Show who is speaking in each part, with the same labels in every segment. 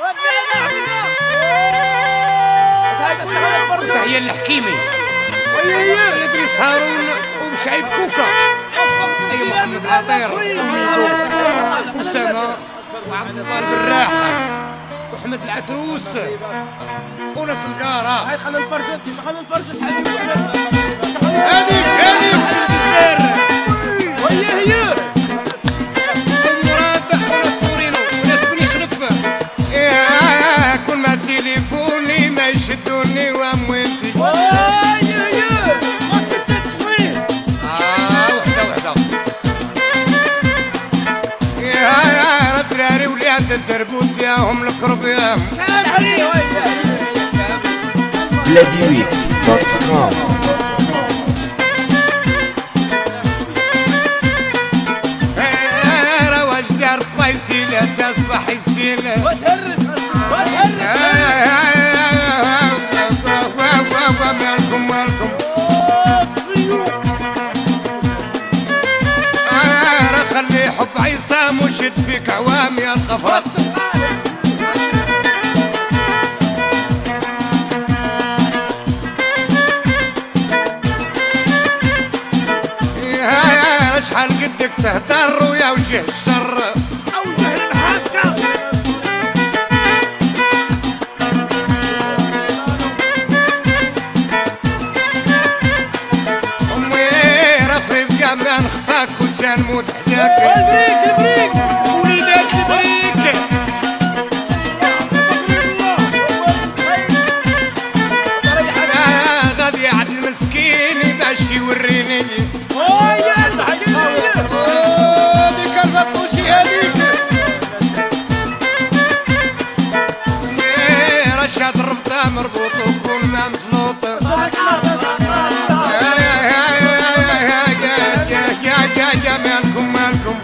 Speaker 1: هي الحكيمة
Speaker 2: إدريس هارون وشعيب كوكا. أي محمد عطير وأسامة وعبد الله البراحة وأحمد العتروس وناس القارة.
Speaker 3: هاي خلينا نفرجس
Speaker 2: هذيك الجزائر
Speaker 3: هي
Speaker 2: ومراد وناس طورينو وناس بني خلف. كل ما تليفوني ما يشدوني وامويتي. يا الدراري ولاد الدربوت ياهم القرب ياهم.
Speaker 4: بلاديويك.com.
Speaker 2: رواج دار طبيسيلة تصبح يسيلة مالكم خلي حب عصام وشد فيك عوام يا الغفرات. شحال قدك تهدر ويا وجه الشر
Speaker 3: اوجه المحكة.
Speaker 2: امي رفري بقى ما نخفاك وتنموت حداك.
Speaker 3: البريك
Speaker 2: وليدات البريك غادي عاد المسكين باش يوريني. ديك الفطوشي هذيك رشاد ربطة مربوط وكون ما مسلوط. يا مالكم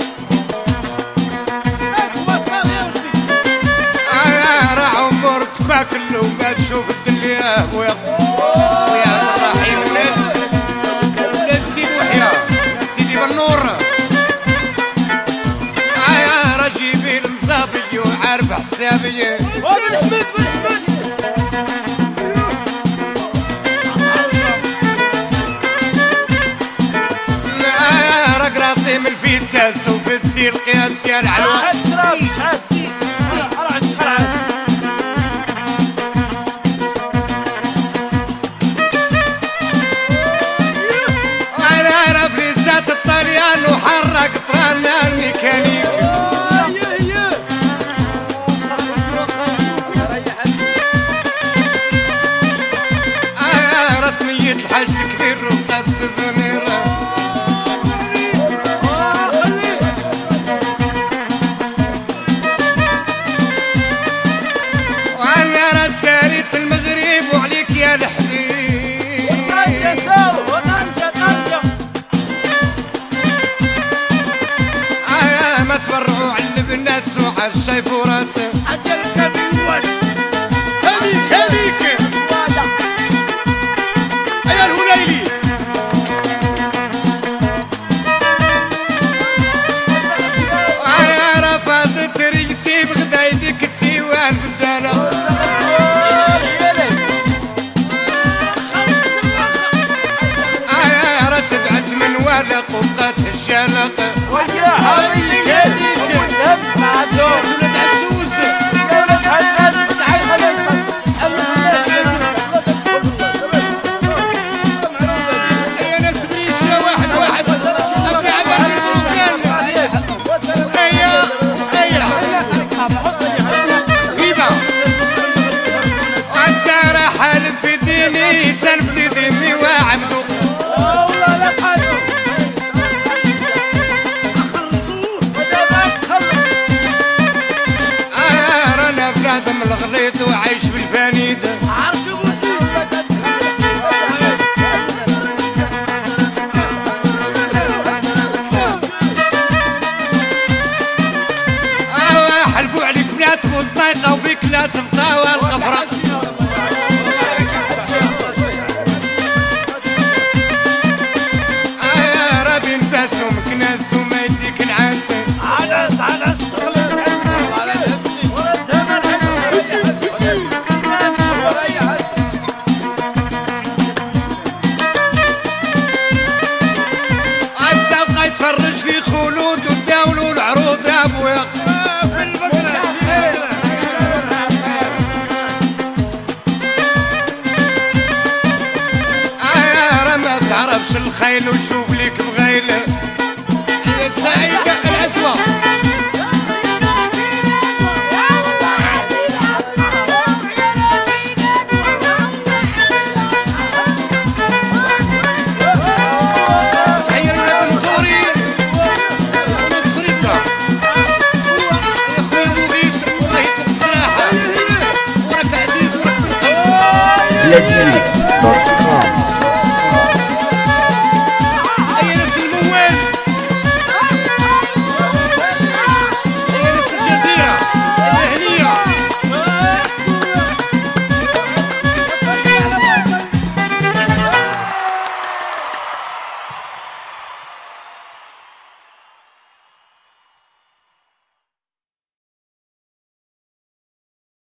Speaker 2: راه عمرك فاكل وما تشوف الدنيا ويا الرحيم وناس سيدي وحيا سيدي بالنور. راجيبي المصابي وعارف حسابي. رقراطي من الفيتاس وبتسير القياس يا العلوة. انا فريسات الطليان وحرك طرانا الميكانيك. رسمية الحاج الكبير وقت سفنيرة. وانا راه ساريت المغرب وعليك يا الحبيب. ما تبرعوا على البنات وعلى الشيفورات. هذيك يا الهليلي رفضت ريتي بغدا يديك تيوان بدالة. راه تبعت من ورق وبقات الشلق. تنفتي دمي وعبدو رانا بنادم الغليط وعايش بالفانيد. حلفوا عليك بنات بوزنايقة وبيك لا تبقى والغفرة. مكناس وما يديك العسل.
Speaker 3: عدس
Speaker 2: الليل وشوف